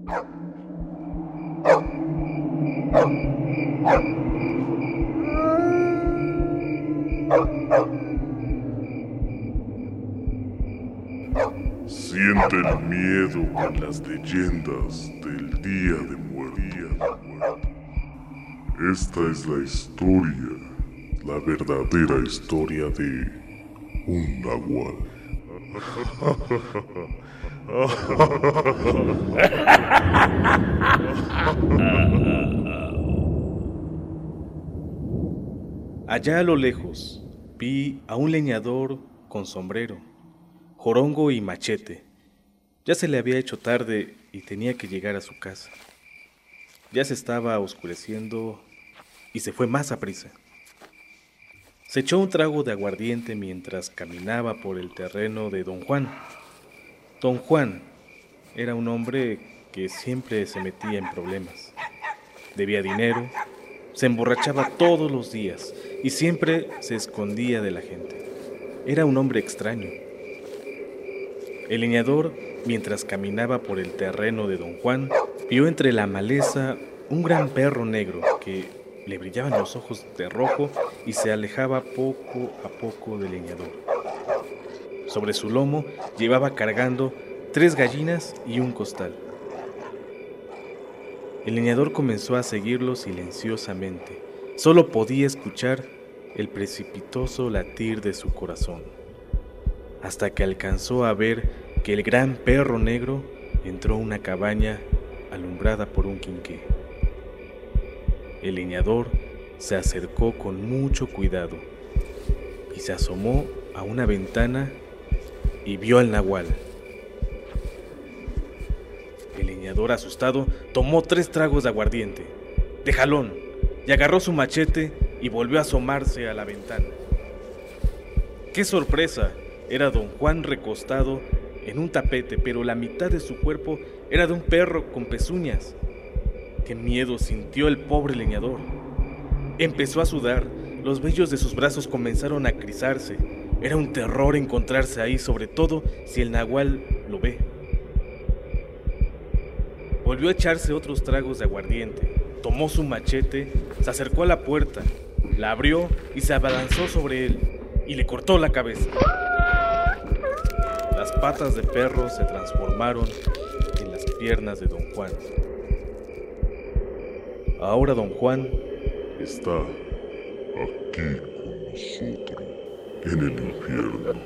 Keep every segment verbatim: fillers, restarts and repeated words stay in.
Siente el miedo en las leyendas del Día de Muertos. Esta es la historia, la verdadera historia de un nahual. Allá a lo lejos vi a un leñador con sombrero, jorongo y machete. Ya se le había hecho tarde y tenía que llegar a su casa. Ya se estaba oscureciendo y se fue más aprisa. Se echó un trago de aguardiente mientras caminaba por el terreno de don Juan. Don Juan era un hombre que siempre se metía en problemas. Debía dinero, se emborrachaba todos los días y siempre se escondía de la gente. Era un hombre extraño. El leñador, mientras caminaba por el terreno de don Juan, vio entre la maleza un gran perro negro que le brillaban los ojos de rojo y se alejaba poco a poco del leñador. Sobre su lomo llevaba cargando tres gallinas y un costal. El leñador comenzó a seguirlo silenciosamente. Solo podía escuchar el precipitoso latir de su corazón, hasta que alcanzó a ver que el gran perro negro entró a una cabaña alumbrada por un quinqué. El leñador se acercó con mucho cuidado y se asomó a una ventana y vio al nahual. El leñador, asustado, tomó tres tragos de aguardiente, de jalón, y agarró su machete y volvió a asomarse a la ventana. ¡Qué sorpresa! Era don Juan recostado en un tapete, pero la mitad de su cuerpo era de un perro con pezuñas. ¡Qué miedo sintió el pobre leñador! Empezó a sudar, los vellos de sus brazos comenzaron a crizarse. Era un terror encontrarse ahí, sobre todo si el nahual lo ve. Volvió a echarse otros tragos de aguardiente, tomó su machete, se acercó a la puerta, la abrió y se abalanzó sobre él y le cortó la cabeza. Las patas de perro se transformaron en las piernas de don Juan. Ahora don Juan Está aquí con nosotros, en el infierno.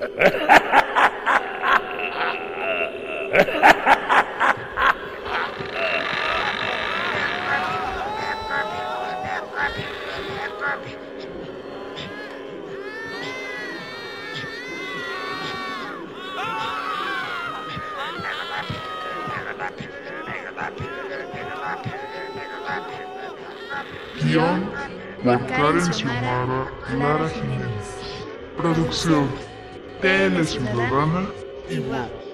Guión por Karen Xiomara, Clara Jiménez. Producción Tele Ciudadana y W A P.